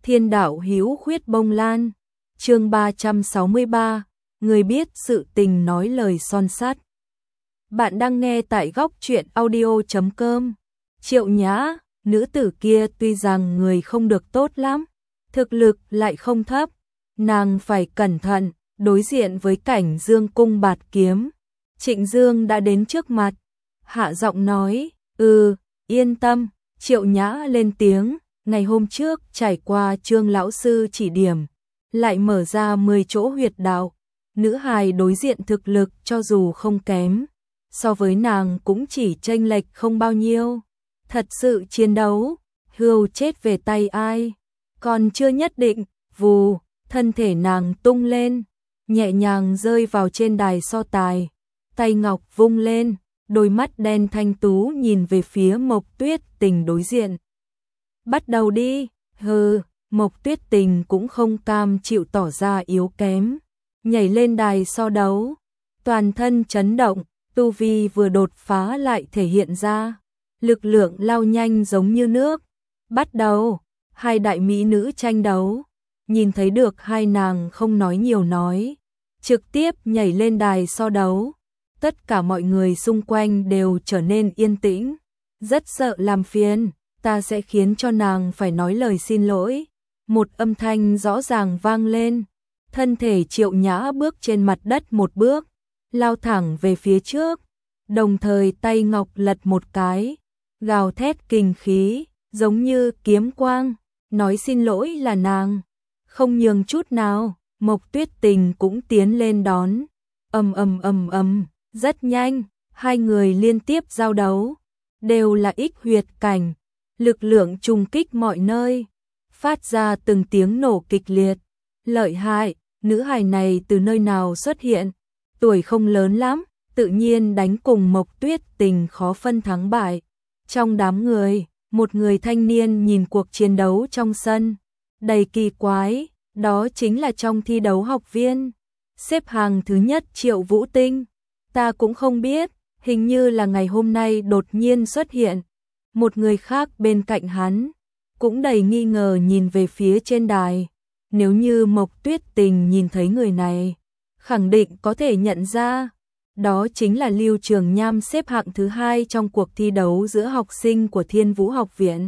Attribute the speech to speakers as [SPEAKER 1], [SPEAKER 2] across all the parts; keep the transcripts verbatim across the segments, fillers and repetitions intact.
[SPEAKER 1] Thiên đạo hữu khuyết bông lan. Chương ba trăm sáu mươi ba, người biết sự tình nói lời son sắt. Bạn đang nghe tại góc truyện audio chấm com. Triệu Nhã, nữ tử kia tuy rằng người không được tốt lắm, thực lực lại không thấp, nàng phải cẩn thận, đối diện với cảnh Dương cung bạt kiếm. Trịnh Dương đã đến trước mặt, hạ giọng nói, "Ừ, yên tâm." Triệu Nhã lên tiếng, ngày hôm trước trải qua Trương lão sư chỉ điểm, lại mở ra mười chỗ huyệt đạo, nữ hài đối diện thực lực cho dù không kém, so với nàng cũng chỉ chênh lệch không bao nhiêu. Thật sự chiến đấu, hươu chết về tay ai, còn chưa nhất định. Vù, thân thể nàng tung lên, nhẹ nhàng rơi vào trên đài so tài, tay ngọc vung lên, đôi mắt đen thanh tú nhìn về phía Mộc Tuyết Tình đối diện. "Bắt đầu đi." Hừ, Mộc Tuyết Tình cũng không cam chịu tỏ ra yếu kém, nhảy lên đài so đấu, toàn thân chấn động, tu vi vừa đột phá lại thể hiện ra, lực lượng lao nhanh giống như nước. Bắt đầu, hai đại mỹ nữ tranh đấu, nhìn thấy được hai nàng không nói nhiều nói, trực tiếp nhảy lên đài so đấu. Tất cả mọi người xung quanh đều trở nên yên tĩnh, rất sợ làm phiền, ta sẽ khiến cho nàng phải nói lời xin lỗi. Một âm thanh rõ ràng vang lên, thân thể Triệu Nhã bước trên mặt đất một bước, lao thẳng về phía trước, đồng thời tay ngọc lật một cái, gào thét kinh khí, giống như kiếm quang, nói xin lỗi là nàng, không nhường chút nào. Mộc Tuyết Tình cũng tiến lên đón, ầm ầm ầm ầm. Rất nhanh, hai người liên tiếp giao đấu, đều là ích huyệt cảnh, lực lượng trùng kích mọi nơi, phát ra từng tiếng nổ kịch liệt. Lợi hại, nữ hài này từ nơi nào xuất hiện, tuổi không lớn lắm, tự nhiên đánh cùng Mộc Tuyết Tình khó phân thắng bại. Trong đám người, một người thanh niên nhìn cuộc chiến đấu trong sân, đầy kỳ quái, đó chính là trong thi đấu học viên, xếp hàng thứ nhất Triệu Vũ Tinh. Ta cũng không biết, hình như là ngày hôm nay đột nhiên xuất hiện. Một người khác bên cạnh hắn cũng đầy nghi ngờ nhìn về phía trên đài. Nếu như Mộc Tuyết Tình nhìn thấy người này, khẳng định có thể nhận ra, đó chính là Lưu Trường Nham, xếp hạng thứ hai trong cuộc thi đấu giữa học sinh của Thiên Vũ học viện.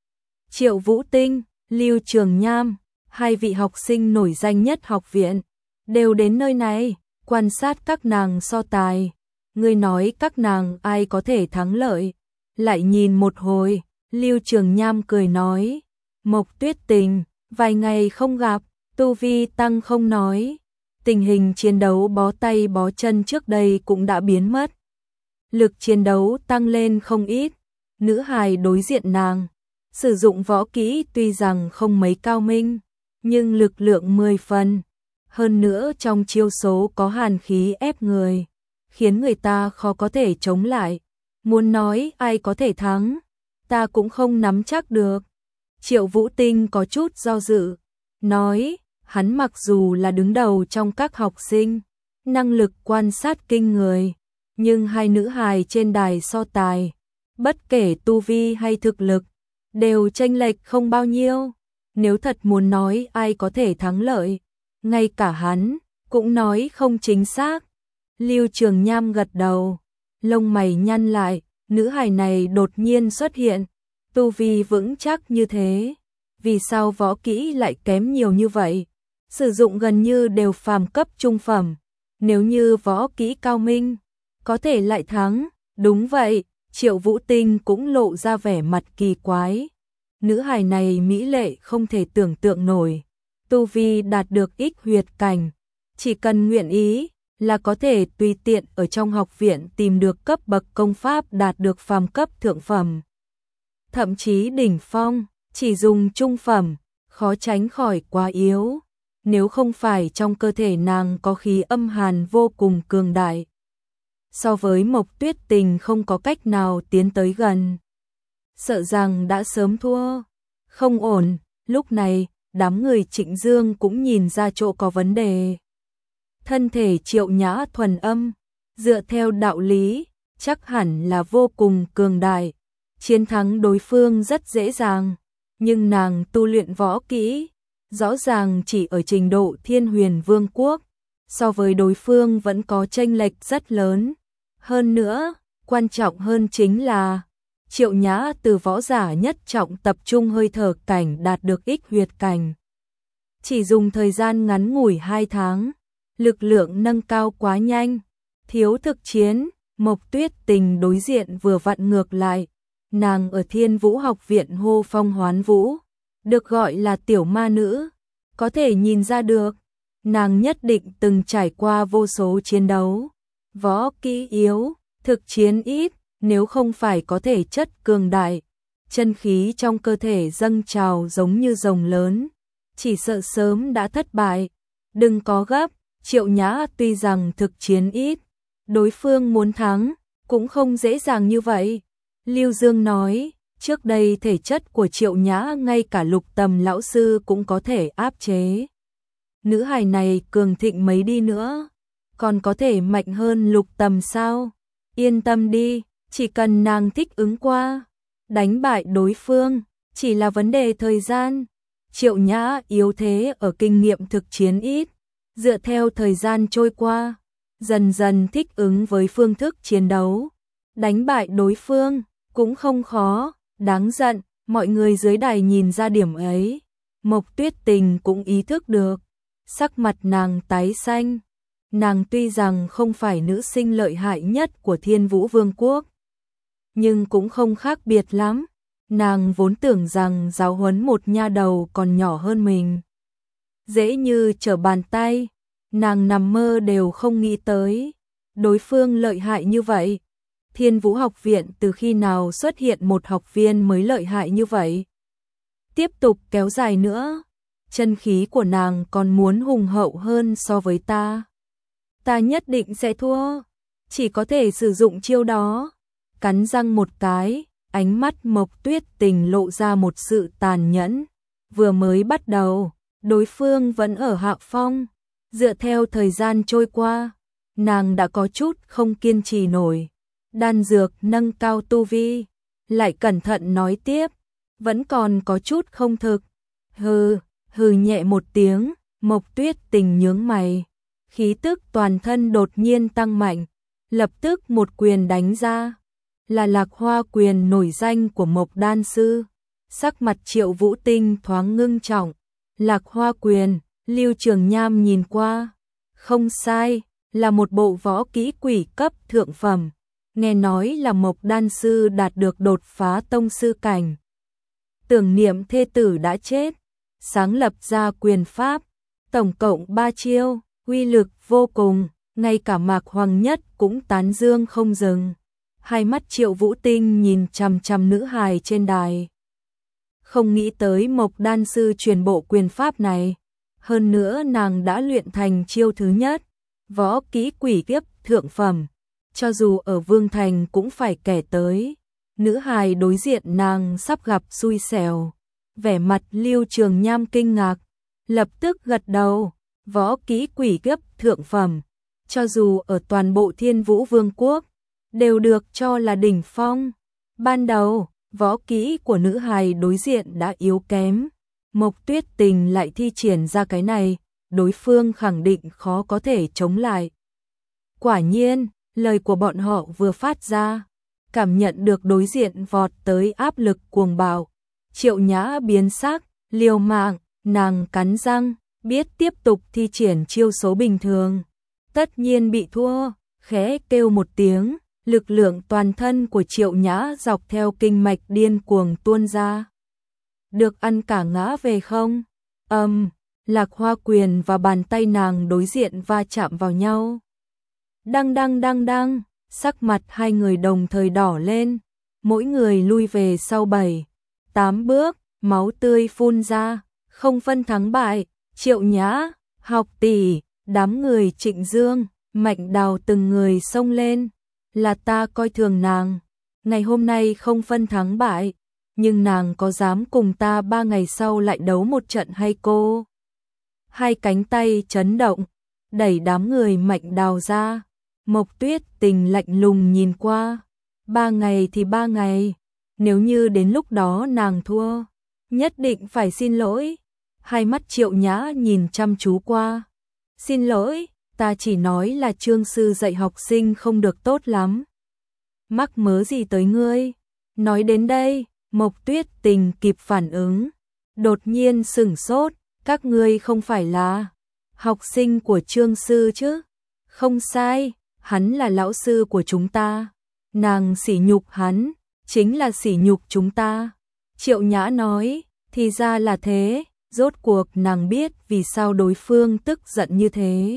[SPEAKER 1] Triệu Vũ Tinh, Lưu Trường Nham, hai vị học sinh nổi danh nhất học viện, đều đến nơi này quan sát các nàng so tài. Ngươi nói các nàng ai có thể thắng lợi? Lại nhìn một hồi, Lưu Trường Nham cười nói, Mộc Tuyết Tình, vài ngày không gặp, tu vi tăng không nói, tình hình chiến đấu bó tay bó chân trước đây cũng đã biến mất. Lực chiến đấu tăng lên không ít, nữ hài đối diện nàng, sử dụng võ kỹ tuy rằng không mấy cao minh, nhưng lực lượng mười phần. Hơn nữa trong chiêu số có hàn khí ép người, khiến người ta khó có thể chống lại. Muốn nói ai có thể thắng, ta cũng không nắm chắc được. Triệu Vũ Tinh có chút do dự, nói, hắn mặc dù là đứng đầu trong các học sinh, năng lực quan sát kinh người, nhưng hai nữ hài trên đài so tài, bất kể tu vi hay thực lực, đều chênh lệch không bao nhiêu. Nếu thật muốn nói ai có thể thắng lợi, ngay cả hắn cũng nói không chính xác. Lưu Trường Nham gật đầu, lông mày nhăn lại, nữ hài này đột nhiên xuất hiện, tu vi vững chắc như thế, vì sao võ kỹ lại kém nhiều như vậy? Sử dụng gần như đều phàm cấp trung phẩm, nếu như võ kỹ cao minh, có thể lại thắng. Đúng vậy, Triệu Vũ Tinh cũng lộ ra vẻ mặt kỳ quái. Nữ hài này mỹ lệ không thể tưởng tượng nổi, tu vi đạt được ích huyệt cảnh, chỉ cần nguyện ý là có thể tùy tiện ở trong học viện tìm được cấp bậc công pháp đạt được phàm cấp thượng phẩm. Thậm chí đỉnh phong, chỉ dùng trung phẩm, khó tránh khỏi quá yếu, nếu không phải trong cơ thể nàng có khí âm hàn vô cùng cường đại. So với Mộc Tuyết Tình không có cách nào tiến tới gần, sợ rằng đã sớm thua. Không ổn, lúc này đám người Trịnh Dương cũng nhìn ra chỗ có vấn đề. Thân thể Triệu Nhã thuần âm, dựa theo đạo lý, chắc hẳn là vô cùng cường đại, chiến thắng đối phương rất dễ dàng. nhưng nàng tu luyện võ kỹ, rõ ràng chỉ ở trình độ Thiên Huyền Vương quốc, so với đối phương vẫn có chênh lệch rất lớn. Hơn nữa, quan trọng hơn chính là Triệu Nhã từ võ giả nhất trọng tập trung hơi thở cảnh đạt được ích huyệt cảnh. Chỉ dùng thời gian ngắn ngủi hai tháng, lực lượng nâng cao quá nhanh, thiếu thực chiến. Mộc Tuyết Tình đối diện vừa vặn ngược lại, nàng ở Thiên Vũ học viện hô phong hoán vũ, được gọi là tiểu ma nữ, có thể nhìn ra được, nàng nhất định từng trải qua vô số chiến đấu, võ kỹ yếu, thực chiến ít, nếu không phải có thể chất cường đại, chân khí trong cơ thể dâng trào giống như rồng lớn, chỉ sợ sớm đã thất bại. Đừng có gấp, Triệu Nhã tuy rằng thực chiến ít, đối phương muốn thắng cũng không dễ dàng như vậy. Lưu Dương nói, trước đây thể chất của Triệu Nhã ngay cả Lục Tầm lão sư cũng có thể áp chế. Nữ hài này cường thịnh mấy đi nữa, còn có thể mạnh hơn Lục Tầm sao? Yên tâm đi, chỉ cần nàng thích ứng qua, đánh bại đối phương, chỉ là vấn đề thời gian. Triệu Nhã yếu thế ở kinh nghiệm thực chiến ít, dựa theo thời gian trôi qua, dần dần thích ứng với phương thức chiến đấu, đánh bại đối phương cũng không khó. Đáng giận, mọi người dưới đài nhìn ra điểm ấy, Mộc Tuyết Tình cũng ý thức được, sắc mặt nàng tái xanh. Nàng tuy rằng không phải nữ sinh lợi hại nhất của Thiên Vũ Vương quốc, nhưng cũng không khác biệt lắm. Nàng vốn tưởng rằng giáo huấn một nha đầu còn nhỏ hơn mình dễ như trở bàn tay, nàng nằm mơ đều không nghĩ tới đối phương lợi hại như vậy. Thiên Vũ học viện từ khi nào xuất hiện một học viên mới lợi hại như vậy? Tiếp tục kéo dài nữa, chân khí của nàng còn muốn hùng hậu hơn so với ta. Ta nhất định sẽ thua, chỉ có thể sử dụng chiêu đó. Cắn răng một cái, ánh mắt Mộc Tuyết Tình lộ ra một sự tàn nhẫn. Vừa mới bắt đầu, đối phương vẫn ở hạ phong, dựa theo thời gian trôi qua, nàng đã có chút không kiên trì nổi. Đan dược nâng cao tu vi, lại cẩn thận nói tiếp, vẫn còn có chút không thực. Hừ, hừ nhẹ một tiếng, Mộc Tuyết Tình nhướng mày, khí tức toàn thân đột nhiên tăng mạnh, lập tức một quyền đánh ra, là Lạc Hoa quyền nổi danh của Mộc đan sư. Sắc mặt Triệu Vũ Tinh thoáng ngưng trọng, Lạc Hoa quyền, Lưu Trường Nham nhìn qua, không sai, là một bộ võ kỹ quỷ cấp thượng phẩm. Nghe nói là Mộc đan sư đạt được đột phá tông sư cảnh. Tưởng niệm thê tử đã chết, sáng lập ra quyền pháp, tổng cộng ba chiêu, uy lực vô cùng, ngay cả Mạc Hoàng Nhất cũng tán dương không dừng. Hai mắt Triệu Vũ Tinh nhìn chằm chằm nữ hài trên đài. Không nghĩ tới Mộc đan sư truyền bộ quyền pháp này, hơn nữa nàng đã luyện thành chiêu thứ nhất, võ kỹ quỷ kiếp thượng phẩm. Cho dù ở Vương Thành cũng phải kể tới. Nữ hài đối diện nàng sắp gặp xui xẻo. Vẻ mặt Lưu Trường Nham kinh ngạc, lập tức gật đầu, võ kỹ quỷ kiếp thượng phẩm, cho dù ở toàn bộ Thiên Vũ Vương quốc, đều được cho là đỉnh phong. Ban đầu, võ kỹ của nữ hài đối diện đã yếu kém, Mộc Tuyết Tình lại thi triển ra cái này, đối phương khẳng định khó có thể chống lại. Quả nhiên, lời của bọn họ vừa phát ra, cảm nhận được đối diện vọt tới áp lực cuồng bạo. Triệu Nhã biến sắc, liều mạng, nàng cắn răng, biết tiếp tục thi triển chiêu số bình thường, tất nhiên bị thua, khẽ kêu một tiếng, lực lượng toàn thân của Triệu Nhã dọc theo kinh mạch điên cuồng tuôn ra. Được ăn cả ngã về không? Âm, um, Lạc Hoa quyền và bàn tay nàng đối diện va chạm vào nhau. Đăng đăng đăng đăng, sắc mặt hai người đồng thời đỏ lên, mỗi người lui về sau bảy, tám bước, máu tươi phun ra, không phân thắng bại. Triệu Nhã, học tỷ, đám người Trịnh Dương, Mạnh Đào từng người xông lên, là ta coi thường nàng, ngày hôm nay không phân thắng bại, nhưng nàng có dám cùng ta ba ngày sau lại đấu một trận hay cô? Hai cánh tay chấn động, đẩy đám người Mạnh Đào ra. Mộc Tuyết Tình lạnh lùng nhìn qua, ba ngày thì ba ngày, nếu như đến lúc đó nàng thua, nhất định phải xin lỗi. Hai mắt Triệu Nhã nhìn chăm chú qua. Xin lỗi, ta chỉ nói là Trương sư dạy học sinh không được tốt lắm. Mắc mớ gì tới ngươi? Nói đến đây, Mộc Tuyết Tình kịp phản ứng, đột nhiên sửng sốt, các ngươi không phải là học sinh của Trương sư chứ? Không sai, hắn là lão sư của chúng ta. Nàng sỉ nhục hắn, chính là sỉ nhục chúng ta. Triệu Nhã nói, thì ra là thế, rốt cuộc nàng biết vì sao đối phương tức giận như thế.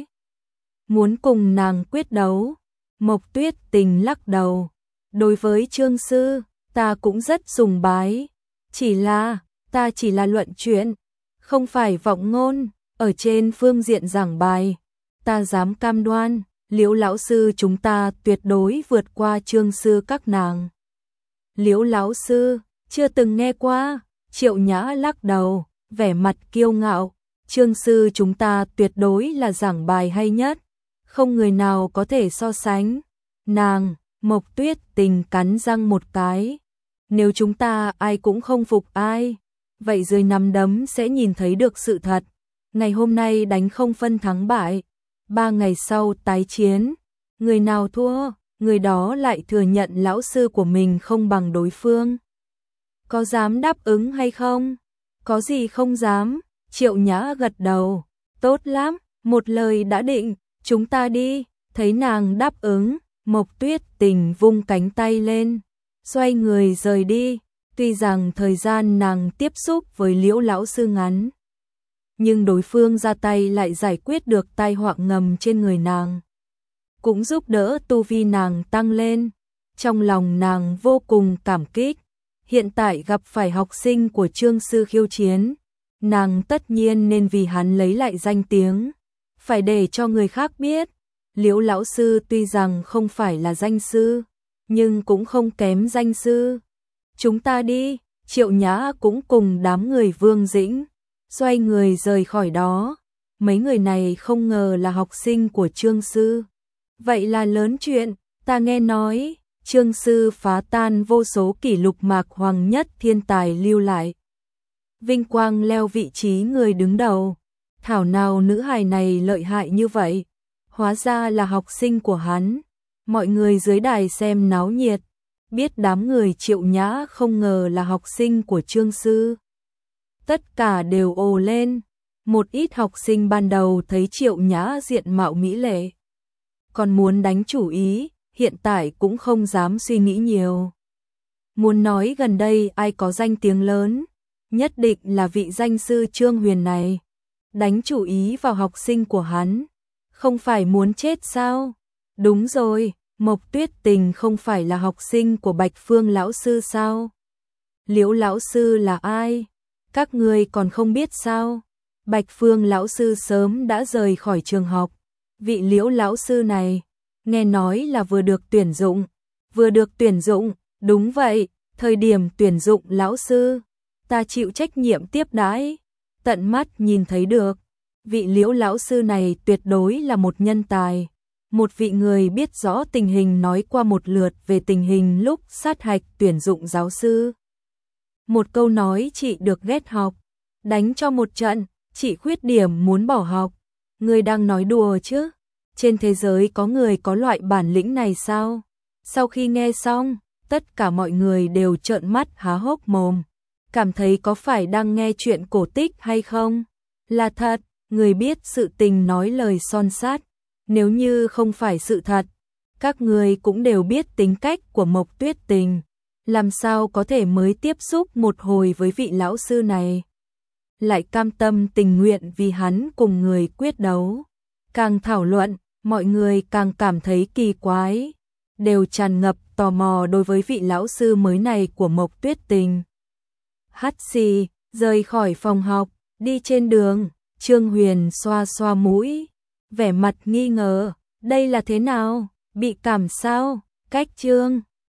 [SPEAKER 1] Muốn cùng nàng quyết đấu. Mộc Tuyết Tình lắc đầu, đối với Trương sư, ta cũng rất sùng bái. Chỉ là, ta chỉ là luận chuyện, không phải vọng ngôn, ở trên phương diện giảng bài. Ta dám cam đoan, Liễu lão sư chúng ta tuyệt đối vượt qua Trương sư các nàng. Liễu lão sư, chưa từng nghe qua. Triệu Nhã lắc đầu, vẻ mặt kiêu ngạo. Trương sư chúng ta tuyệt đối là giảng bài hay nhất, không người nào có thể so sánh. Nàng, Mộc Tuyết Tình cắn răng một cái. Nếu chúng ta ai cũng không phục ai, vậy dưới nắm đấm sẽ nhìn thấy được sự thật. Ngày hôm nay đánh không phân thắng bại, ba ngày sau tái chiến, người nào thua, người đó lại thừa nhận lão sư của mình không bằng đối phương. Có dám đáp ứng hay không? Có gì không dám? Triệu Nhã gật đầu. Tốt lắm, một lời đã định, chúng ta đi. Thấy nàng đáp ứng, Mộc Tuyết Tình vung cánh tay lên, xoay người rời đi. Tuy rằng thời gian nàng tiếp xúc với Liễu lão sư ngắn, nhưng đối phương ra tay lại giải quyết được tai họa ngầm trên người nàng, cũng giúp đỡ tu vi nàng tăng lên. Trong lòng nàng vô cùng cảm kích. Hiện tại gặp phải học sinh của Trương sư khiêu chiến, nàng tất nhiên nên vì hắn lấy lại danh tiếng, phải để cho người khác biết. Liễu lão sư tuy rằng không phải là danh sư, nhưng cũng không kém danh sư. Chúng ta đi. Triệu Nhã cũng cùng đám người Vương Dĩnh xoay người rời khỏi đó. Mấy người này không ngờ là học sinh của Trương sư. Vậy là lớn chuyện. Ta nghe nói Trương sư phá tan vô số kỷ lục mạc hoàng nhất thiên tài lưu lại, vinh quang leo vị trí người đứng đầu. Thảo nào nữ hài này lợi hại như vậy, hóa ra là học sinh của hắn. Mọi người dưới đài xem náo nhiệt, biết đám người Triệu Nhã không ngờ là học sinh của Trương sư. Tất cả đều ồ lên. Một ít học sinh ban đầu thấy Triệu Nhã diện mạo mỹ lệ, còn muốn đánh chủ ý, hiện tại cũng không dám suy nghĩ nhiều. Muốn nói gần đây ai có danh tiếng lớn, nhất định là vị danh sư Trương Huyền này. Đánh chủ ý vào học sinh của hắn, không phải muốn chết sao? Đúng rồi, Mộc Tuyết Tình không phải là học sinh của Bạch Phương lão sư sao? Liễu lão sư là ai? Các người còn không biết sao? Bạch Phương lão sư sớm đã rời khỏi trường học. Vị Liễu lão sư này, nghe nói là vừa được tuyển dụng. Vừa được tuyển dụng, đúng vậy, thời điểm tuyển dụng lão sư, ta chịu trách nhiệm tiếp đãi, tận mắt nhìn thấy được. Vị Liễu lão sư này tuyệt đối là một nhân tài, một vị người biết rõ tình hình nói qua một lượt về tình hình lúc sát hạch tuyển dụng giáo sư. Một câu nói chị được ghét học, đánh cho một trận, chị khuyết điểm muốn bỏ học. Người đang nói đùa chứ? Trên thế giới có người có loại bản lĩnh này sao? Sau khi nghe xong, tất cả mọi người đều trợn mắt há hốc mồm, cảm thấy có phải đang nghe chuyện cổ tích hay không? Là thật, người biết sự tình nói lời son sát. Nếu như không phải sự thật, các người cũng đều biết tính cách của Mộc Tuyết Tình, làm sao có thể mới tiếp xúc một hồi với vị lão sư này, lại cam tâm tình nguyện vì hắn cùng người quyết đấu. Càng thảo luận, mọi người càng cảm thấy kỳ quái, đều tràn ngập tò mò đối với vị lão sư mới này của Mộc Tuyết Tình. Hắt xì, rời khỏi phòng học, đi trên đường, Trương Huyền xoa xoa mũi, vẻ mặt nghi ngờ, đây là thế nào, bị cảm sao? Cách Trương